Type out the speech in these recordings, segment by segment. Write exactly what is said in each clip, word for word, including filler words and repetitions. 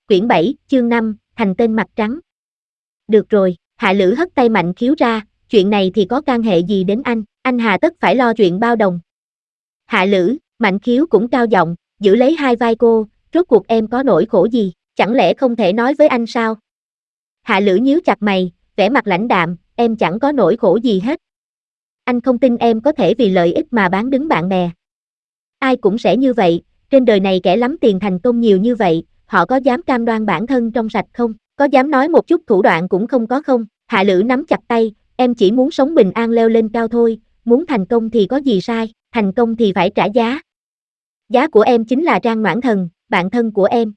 Quyển bảy, chương năm, thành tên mặt trắng. Được rồi, Hạ Lữ hất tay Mạnh Khiếu ra, chuyện này thì có can hệ gì đến anh, anh hà tất phải lo chuyện bao đồng. Hạ Lữ, Mạnh Khiếu cũng cao giọng, giữ lấy hai vai cô, rốt cuộc em có nỗi khổ gì, chẳng lẽ không thể nói với anh sao? Hạ Lữ nhíu chặt mày, vẻ mặt lãnh đạm, em chẳng có nỗi khổ gì hết. Anh không tin em có thể vì lợi ích mà bán đứng bạn bè. Ai cũng sẽ như vậy, trên đời này kẻ lắm tiền thành công nhiều như vậy, họ có dám cam đoan bản thân trong sạch không? Có dám nói một chút thủ đoạn cũng không có không? Hạ Lữ nắm chặt tay, em chỉ muốn sống bình an leo lên cao thôi, muốn thành công thì có gì sai, thành công thì phải trả giá. Giá của em chính là Trang Noãn Thần, bạn thân của em.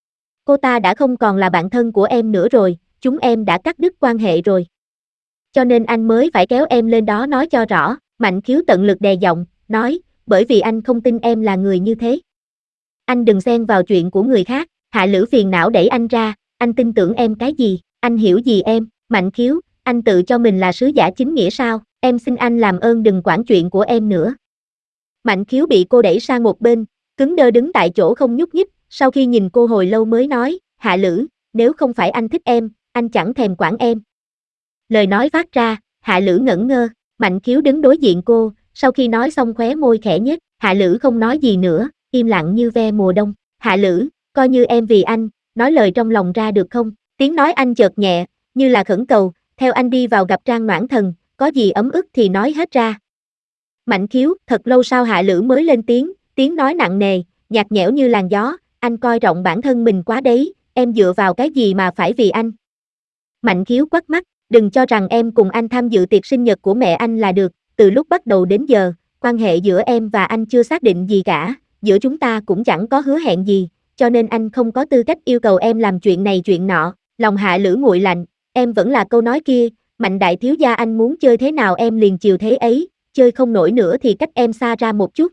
Cô ta đã không còn là bạn thân của em nữa rồi, chúng em đã cắt đứt quan hệ rồi. Cho nên anh mới phải kéo em lên đó nói cho rõ. Mạnh Khiếu tận lực đè giọng, nói, bởi vì anh không tin em là người như thế. Anh đừng xen vào chuyện của người khác. Hạ Lữ phiền não đẩy anh ra, anh tin tưởng em cái gì, anh hiểu gì em? Mạnh Khiếu, anh tự cho mình là sứ giả chính nghĩa sao? Em xin anh làm ơn đừng quản chuyện của em nữa. Mạnh Khiếu bị cô đẩy sang một bên, cứng đơ đứng tại chỗ không nhúc nhích, sau khi nhìn cô hồi lâu mới nói, Hạ Lữ, nếu không phải anh thích em, anh chẳng thèm quản em. Lời nói phát ra, Hạ Lữ ngẩn ngơ, Mạnh Khiếu đứng đối diện cô, sau khi nói xong khóe môi khẽ nhếch, Hạ Lữ không nói gì nữa, im lặng như ve mùa đông. Hạ Lữ, coi như em vì anh, nói lời trong lòng ra được không? Tiếng nói anh chợt nhẹ, như là khẩn cầu, theo anh đi vào gặp Trang Noãn Thần, có gì ấm ức thì nói hết ra. Mạnh Khiếu, thật lâu sau Hạ Lữ mới lên tiếng, tiếng nói nặng nề, nhạt nhẽo như làn gió, anh coi trọng bản thân mình quá đấy, em dựa vào cái gì mà phải vì anh? Mạnh Khiếu quắt mắt, đừng cho rằng em cùng anh tham dự tiệc sinh nhật của mẹ anh là được, từ lúc bắt đầu đến giờ, quan hệ giữa em và anh chưa xác định gì cả, giữa chúng ta cũng chẳng có hứa hẹn gì, cho nên anh không có tư cách yêu cầu em làm chuyện này chuyện nọ. Lòng Hạ Lữ nguội lạnh, em vẫn là câu nói kia, Mạnh đại thiếu gia anh muốn chơi thế nào em liền chiều thế ấy, chơi không nổi nữa thì cách em xa ra một chút.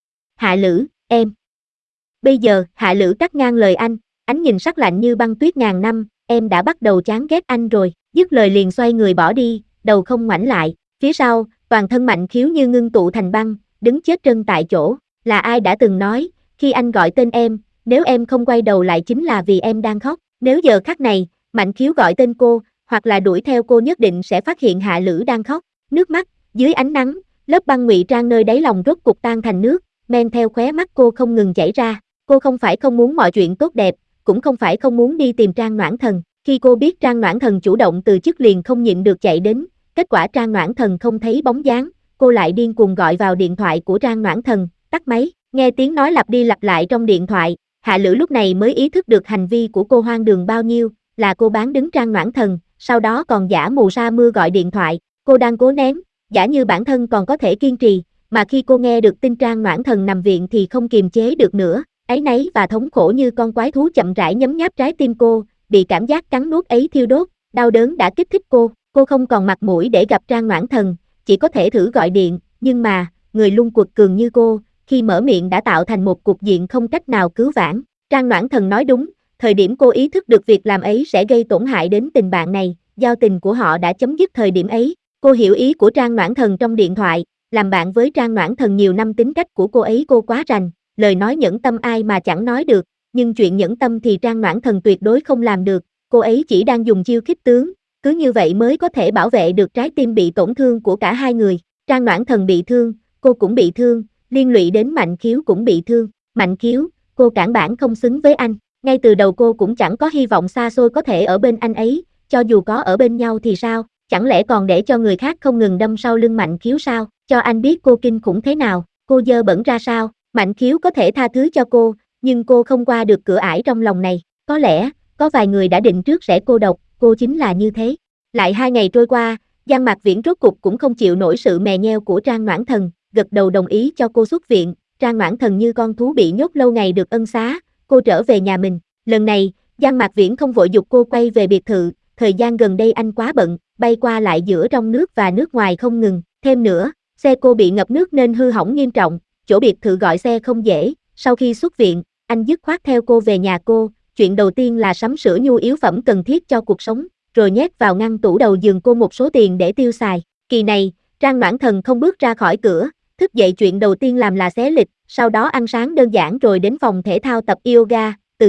Hạ Lữ, em. Bây giờ, Hạ Lữ cắt ngang lời anh, ánh nhìn sắc lạnh như băng tuyết ngàn năm, em đã bắt đầu chán ghét anh rồi, dứt lời liền xoay người bỏ đi, đầu không ngoảnh lại, phía sau, toàn thân Mạnh Khiếu như ngưng tụ thành băng, đứng chết trân tại chỗ, là ai đã từng nói, khi anh gọi tên em, nếu em không quay đầu lại chính là vì em đang khóc, nếu giờ khắc này, Mạnh Khiếu gọi tên cô, hoặc là đuổi theo cô nhất định sẽ phát hiện Hạ Lữ đang khóc, nước mắt, dưới ánh nắng, lớp băng ngụy trang nơi đáy lòng rốt cục tan thành nước, men theo khóe mắt cô không ngừng chảy ra, cô không phải không muốn mọi chuyện tốt đẹp, cũng không phải không muốn đi tìm Trang Noãn Thần, khi cô biết Trang Noãn Thần chủ động từ chức liền không nhịn được chạy đến, kết quả Trang Noãn Thần không thấy bóng dáng, cô lại điên cuồng gọi vào điện thoại của Trang Noãn Thần, tắt máy, nghe tiếng nói lặp đi lặp lại trong điện thoại, Hạ Lữ lúc này mới ý thức được hành vi của cô hoang đường bao nhiêu, là cô bán đứng Trang Noãn Thần, sau đó còn giả mù sa mưa gọi điện thoại, cô đang cố nén, giả như bản thân còn có thể kiên trì, mà khi cô nghe được tin Trang Noãn Thần nằm viện thì không kiềm chế được nữa, áy náy và thống khổ như con quái thú chậm rãi nhấm nháp trái tim cô, bị cảm giác cắn nuốt ấy thiêu đốt, đau đớn đã kích thích cô, cô không còn mặt mũi để gặp Trang Noãn Thần, chỉ có thể thử gọi điện, nhưng mà, người luôn quật cường như cô, khi mở miệng đã tạo thành một cục diện không cách nào cứu vãn. Trang Noãn Thần nói đúng, thời điểm cô ý thức được việc làm ấy sẽ gây tổn hại đến tình bạn này, giao tình của họ đã chấm dứt thời điểm ấy. Cô hiểu ý của Trang Noãn Thần trong điện thoại, làm bạn với Trang Noãn Thần nhiều năm tính cách của cô ấy cô quá rành, lời nói nhẫn tâm ai mà chẳng nói được, nhưng chuyện nhẫn tâm thì Trang Noãn Thần tuyệt đối không làm được, cô ấy chỉ đang dùng chiêu khích tướng, cứ như vậy mới có thể bảo vệ được trái tim bị tổn thương của cả hai người. Trang Noãn Thần bị thương, cô cũng bị thương, liên lụy đến Mạnh Khiếu cũng bị thương. Mạnh Khiếu, cô cản bản không xứng với anh, ngay từ đầu cô cũng chẳng có hy vọng xa xôi có thể ở bên anh ấy, cho dù có ở bên nhau thì sao, chẳng lẽ còn để cho người khác không ngừng đâm sau lưng Mạnh Khiếu sao, cho anh biết cô kinh khủng thế nào, cô dơ bẩn ra sao. Mạnh Khiếu có thể tha thứ cho cô, nhưng cô không qua được cửa ải trong lòng này, có lẽ, có vài người đã định trước sẽ cô độc, cô chính là như thế. Lại hai ngày trôi qua, Giang Mạc Viễn rốt cục cũng không chịu nổi sự mè nheo của Trang Noãn Thần, gật đầu đồng ý cho cô xuất viện. Trang Noãn Thần như con thú bị nhốt lâu ngày được ân xá, cô trở về nhà mình. Lần này, Giang Mạc Viễn không vội giục cô quay về biệt thự, thời gian gần đây anh quá bận, bay qua lại giữa trong nước và nước ngoài không ngừng. Thêm nữa, xe cô bị ngập nước nên hư hỏng nghiêm trọng, chỗ biệt thự gọi xe không dễ. Sau khi xuất viện, anh dứt khoát theo cô về nhà cô, chuyện đầu tiên là sắm sửa nhu yếu phẩm cần thiết cho cuộc sống, rồi nhét vào ngăn tủ đầu giường cô một số tiền để tiêu xài. Kỳ này, Trang Noãn Thần không bước ra khỏi cửa, thức dậy chuyện đầu tiên làm là xé lịch, sau đó ăn sáng đơn giản rồi đến phòng thể thao tập yoga, từ chức,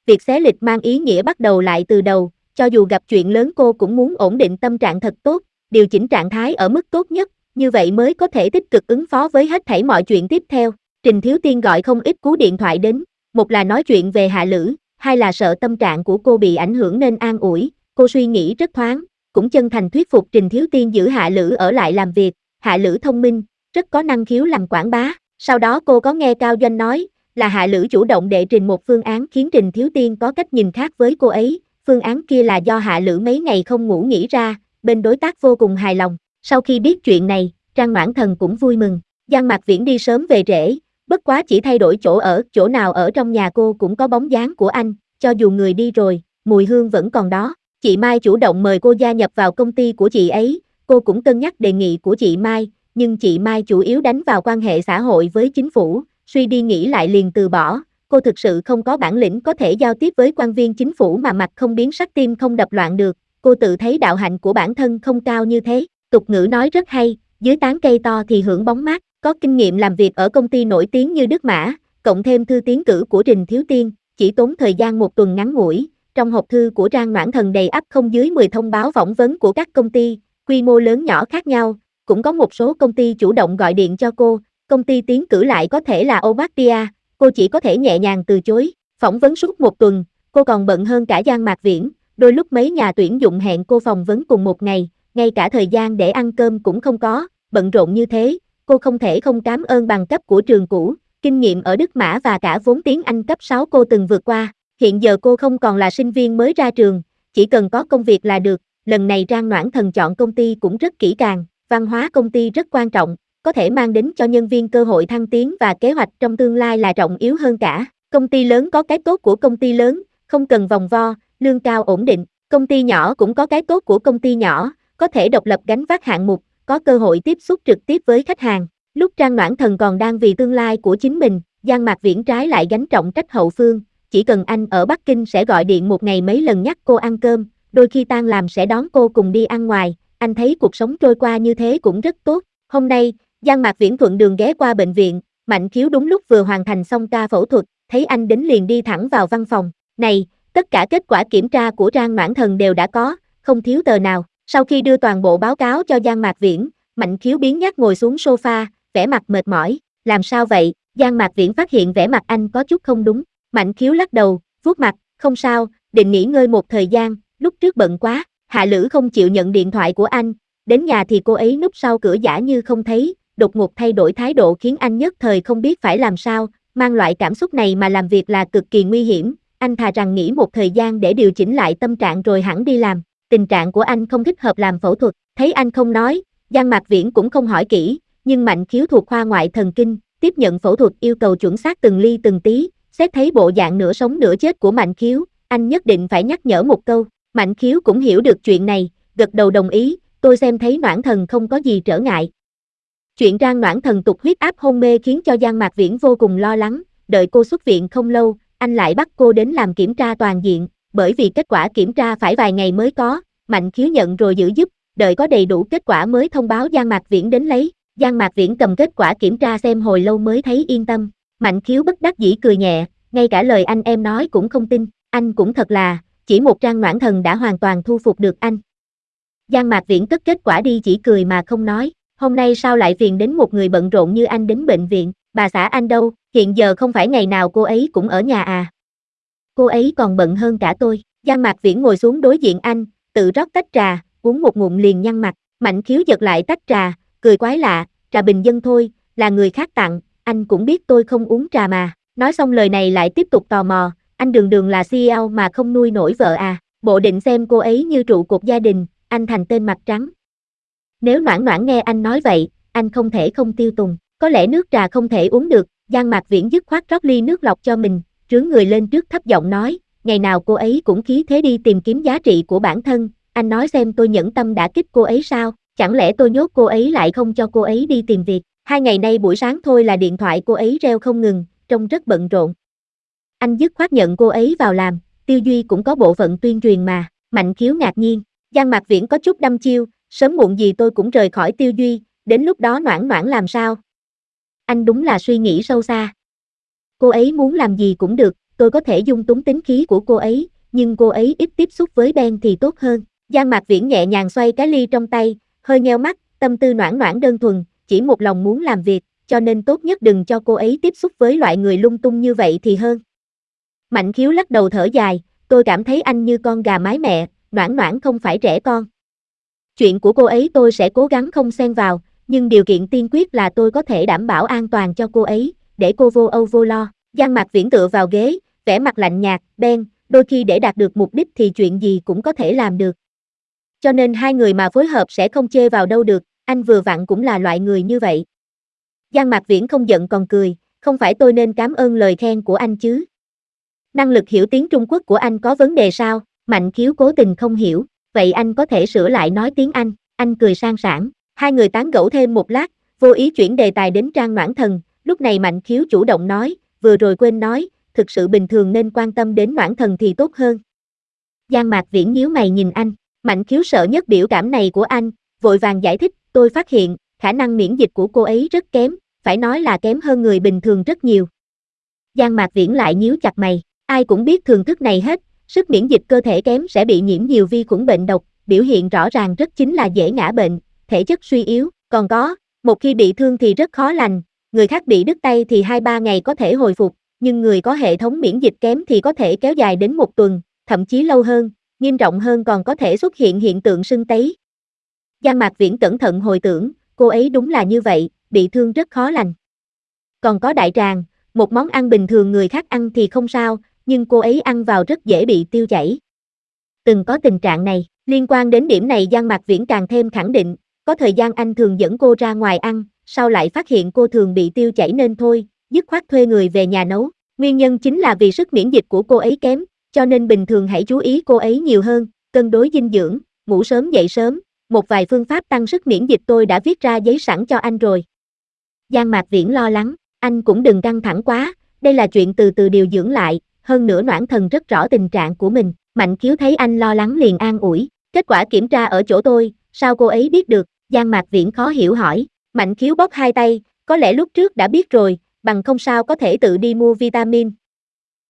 việc xé lịch mang ý nghĩa bắt đầu lại từ đầu, cho dù gặp chuyện lớn cô cũng muốn ổn định tâm trạng thật tốt, điều chỉnh trạng thái ở mức tốt nhất, như vậy mới có thể tích cực ứng phó với hết thảy mọi chuyện tiếp theo. Trình Thiếu Tiên gọi không ít cú điện thoại đến, một là nói chuyện về Hạ Lữ, hai là sợ tâm trạng của cô bị ảnh hưởng nên an ủi, cô suy nghĩ rất thoáng, cũng chân thành thuyết phục Trình Thiếu Tiên giữ Hạ Lữ ở lại làm việc. Hạ Lữ thông minh, rất có năng khiếu làm quảng bá. Sau đó cô có nghe Cao Doanh nói, là Hạ Lữ chủ động đệ trình một phương án khiến Trình Thiếu Tiên có cách nhìn khác với cô ấy, phương án kia là do Hạ Lữ mấy ngày không ngủ nghĩ ra, bên đối tác vô cùng hài lòng. Sau khi biết chuyện này, Trang Noãn Thần cũng vui mừng, Giang Mạc Viễn đi sớm về trễ, bất quá chỉ thay đổi chỗ ở, chỗ nào ở trong nhà cô cũng có bóng dáng của anh, cho dù người đi rồi, mùi hương vẫn còn đó. Chị Mai chủ động mời cô gia nhập vào công ty của chị ấy, cô cũng cân nhắc đề nghị của chị Mai, nhưng chị Mai chủ yếu đánh vào quan hệ xã hội với chính phủ, suy đi nghĩ lại liền từ bỏ, cô thực sự không có bản lĩnh có thể giao tiếp với quan viên chính phủ mà mặt không biến sắc tim không đập loạn được, cô tự thấy đạo hạnh của bản thân không cao như thế, tục ngữ nói rất hay, dưới tán cây to thì hưởng bóng mát, có kinh nghiệm làm việc ở công ty nổi tiếng như Đức Mã, cộng thêm thư tiến cử của Trình Thiếu Tiên, chỉ tốn thời gian một tuần ngắn ngủi, trong hộp thư của Trang Noãn Thần đầy ắp không dưới mười thông báo phỏng vấn của các công ty, quy mô lớn nhỏ khác nhau, cũng có một số công ty chủ động gọi điện cho cô, công ty tiến cử lại có thể là Obatia, cô chỉ có thể nhẹ nhàng từ chối, phỏng vấn suốt một tuần, cô còn bận hơn cả Giang Mạc Viễn, đôi lúc mấy nhà tuyển dụng hẹn cô phỏng vấn cùng một ngày, ngay cả thời gian để ăn cơm cũng không có, bận rộn như thế, cô không thể không cảm ơn bằng cấp của trường cũ, kinh nghiệm ở Đức Mã và cả vốn tiếng Anh cấp sáu cô từng vượt qua, hiện giờ cô không còn là sinh viên mới ra trường, chỉ cần có công việc là được, lần này Trang Noãn Thần chọn công ty cũng rất kỹ càng, văn hóa công ty rất quan trọng, có thể mang đến cho nhân viên cơ hội thăng tiến và kế hoạch trong tương lai là trọng yếu hơn cả, công ty lớn có cái tốt của công ty lớn, không cần vòng vo, lương cao ổn định, công ty nhỏ cũng có cái tốt của công ty nhỏ, có thể độc lập gánh vác hạng mục, có cơ hội tiếp xúc trực tiếp với khách hàng. Lúc Trang Noãn Thần còn đang vì tương lai của chính mình, Giang Mạc Viễn trái lại gánh trọng trách hậu phương, chỉ cần anh ở Bắc Kinh sẽ gọi điện một ngày mấy lần nhắc cô ăn cơm, đôi khi tan làm sẽ đón cô cùng đi ăn ngoài, anh thấy cuộc sống trôi qua như thế cũng rất tốt. Hôm nay, Giang Mạc Viễn thuận đường ghé qua bệnh viện, Mạnh Khiếu đúng lúc vừa hoàn thành xong ca phẫu thuật, thấy anh đến liền đi thẳng vào văn phòng. Này, tất cả kết quả kiểm tra của Trang Noãn Thần đều đã có, không thiếu tờ nào. Sau khi đưa toàn bộ báo cáo cho Giang Mạc Viễn, Mạnh Khiếu biến nhác ngồi xuống sofa, vẻ mặt mệt mỏi. Làm sao vậy? Giang Mạc Viễn phát hiện vẻ mặt anh có chút không đúng. Mạnh Khiếu lắc đầu, vuốt mặt, không sao, định nghỉ ngơi một thời gian, lúc trước bận quá. Hạ Lữ không chịu nhận điện thoại của anh, đến nhà thì cô ấy núp sau cửa giả như không thấy, đột ngột thay đổi thái độ khiến anh nhất thời không biết phải làm sao, mang loại cảm xúc này mà làm việc là cực kỳ nguy hiểm, anh thà rằng nghỉ một thời gian để điều chỉnh lại tâm trạng rồi hẳn đi làm, tình trạng của anh không thích hợp làm phẫu thuật, thấy anh không nói, Giang Mạc Viễn cũng không hỏi kỹ, nhưng Mạnh Khiếu thuộc khoa ngoại thần kinh, tiếp nhận phẫu thuật yêu cầu chuẩn xác từng ly từng tí, xét thấy bộ dạng nửa sống nửa chết của Mạnh Khiếu, anh nhất định phải nhắc nhở một câu. Mạnh Khiếu cũng hiểu được chuyện này, gật đầu đồng ý, tôi xem thấy Noãn Thần không có gì trở ngại. Chuyện Trang Noãn Thần tụt huyết áp hôn mê khiến cho Giang Mạc Viễn vô cùng lo lắng, đợi cô xuất viện không lâu, anh lại bắt cô đến làm kiểm tra toàn diện, bởi vì kết quả kiểm tra phải vài ngày mới có, Mạnh Khiếu nhận rồi giữ giúp, đợi có đầy đủ kết quả mới thông báo Giang Mạc Viễn đến lấy. Giang Mạc Viễn cầm kết quả kiểm tra xem hồi lâu mới thấy yên tâm, Mạnh Khiếu bất đắc dĩ cười nhẹ, ngay cả lời anh em nói cũng không tin, anh cũng thật là, chỉ một Trang Noãn Thần đã hoàn toàn thu phục được anh. Giang Mạc Viễn cất kết quả đi chỉ cười mà không nói, hôm nay sao lại phiền đến một người bận rộn như anh đến bệnh viện, bà xã anh đâu, hiện giờ không phải ngày nào cô ấy cũng ở nhà à. Cô ấy còn bận hơn cả tôi, Giang Mạc Viễn ngồi xuống đối diện anh, tự rót tách trà, uống một ngụm liền nhăn mặt, Mạnh Khiếu giật lại tách trà, cười quái lạ, trà bình dân thôi, là người khác tặng, anh cũng biết tôi không uống trà mà, nói xong lời này lại tiếp tục tò mò, anh đường đường là xê e ô mà không nuôi nổi vợ à, bộ định xem cô ấy như trụ cột gia đình, anh thành tên mặt trắng. Nếu Noãn Noãn nghe anh nói vậy, anh không thể không tiêu tùng, có lẽ nước trà không thể uống được, Giang Mạc Viễn dứt khoát rót ly nước lọc cho mình, trướng người lên trước thấp giọng nói, ngày nào cô ấy cũng khí thế đi tìm kiếm giá trị của bản thân, anh nói xem tôi nhẫn tâm đã kích cô ấy sao, chẳng lẽ tôi nhốt cô ấy lại không cho cô ấy đi tìm việc, hai ngày nay buổi sáng thôi là điện thoại cô ấy reo không ngừng, trông rất bận rộn. Anh dứt khoát nhận cô ấy vào làm, Tiêu Duy cũng có bộ phận tuyên truyền mà, Mạnh Khiếu ngạc nhiên, Giang Mạc Viễn có chút đăm chiêu, sớm muộn gì tôi cũng rời khỏi Tiêu Duy, đến lúc đó Noãn Noãn làm sao? Anh đúng là suy nghĩ sâu xa. Cô ấy muốn làm gì cũng được, tôi có thể dung túng tính khí của cô ấy, nhưng cô ấy ít tiếp xúc với Ben thì tốt hơn. Giang Mạc Viễn nhẹ nhàng xoay cái ly trong tay, hơi nheo mắt, tâm tư noãn noãn đơn thuần, chỉ một lòng muốn làm việc, cho nên tốt nhất đừng cho cô ấy tiếp xúc với loại người lung tung như vậy thì hơn. Mạnh Khiếu lắc đầu thở dài, tôi cảm thấy anh như con gà mái mẹ, noãn noãn không phải trẻ con. Chuyện của cô ấy tôi sẽ cố gắng không xen vào, nhưng điều kiện tiên quyết là tôi có thể đảm bảo an toàn cho cô ấy, để cô vô âu vô lo. Giang Mạc Viễn tựa vào ghế, vẻ mặt lạnh nhạt, Ben, đôi khi để đạt được mục đích thì chuyện gì cũng có thể làm được. Cho nên hai người mà phối hợp sẽ không chê vào đâu được, anh vừa vặn cũng là loại người như vậy. Giang Mạc Viễn không giận còn cười, không phải tôi nên cảm ơn lời khen của anh chứ. Năng lực hiểu tiếng Trung Quốc của anh có vấn đề sao? Mạnh Khiếu cố tình không hiểu, vậy anh có thể sửa lại nói tiếng Anh, anh cười sang sảng. Hai người tán gẫu thêm một lát, vô ý chuyển đề tài đến Trang Noãn Thần, lúc này Mạnh Khiếu chủ động nói, vừa rồi quên nói, thực sự bình thường nên quan tâm đến Noãn Thần thì tốt hơn. Giang Mạc Viễn nhíu mày nhìn anh, Mạnh Khiếu sợ nhất biểu cảm này của anh, vội vàng giải thích, tôi phát hiện, khả năng miễn dịch của cô ấy rất kém, phải nói là kém hơn người bình thường rất nhiều. Giang Mạc Viễn lại nhíu chặt mày, ai cũng biết thường thức này hết, sức miễn dịch cơ thể kém sẽ bị nhiễm nhiều vi khuẩn bệnh độc, biểu hiện rõ ràng rất chính là dễ ngã bệnh, thể chất suy yếu, còn có, một khi bị thương thì rất khó lành, người khác bị đứt tay thì hai ba ngày có thể hồi phục, nhưng người có hệ thống miễn dịch kém thì có thể kéo dài đến một tuần, thậm chí lâu hơn, nghiêm trọng hơn còn có thể xuất hiện hiện tượng sưng tấy. Giang Mạc Viễn cẩn thận hồi tưởng, cô ấy đúng là như vậy, bị thương rất khó lành. Còn có đại tràng, một món ăn bình thường người khác ăn thì không sao, nhưng cô ấy ăn vào rất dễ bị tiêu chảy. Từng có tình trạng này, liên quan đến điểm này Giang Mạc Viễn càng thêm khẳng định, có thời gian anh thường dẫn cô ra ngoài ăn, sau lại phát hiện cô thường bị tiêu chảy nên thôi, dứt khoát thuê người về nhà nấu. Nguyên nhân chính là vì sức miễn dịch của cô ấy kém, cho nên bình thường hãy chú ý cô ấy nhiều hơn, cân đối dinh dưỡng, ngủ sớm dậy sớm, một vài phương pháp tăng sức miễn dịch tôi đã viết ra giấy sẵn cho anh rồi. Giang Mạc Viễn lo lắng, anh cũng đừng căng thẳng quá, đây là chuyện từ từ điều dưỡng lại, hơn nữa Noãn Thần rất rõ tình trạng của mình. Mạnh Khiếu thấy anh lo lắng liền an ủi, kết quả kiểm tra ở chỗ tôi, sao cô ấy biết được? Giang Mạc Viễn khó hiểu hỏi, Mạnh Khiếu bóp hai tay, có lẽ lúc trước đã biết rồi, bằng không sao có thể tự đi mua vitamin,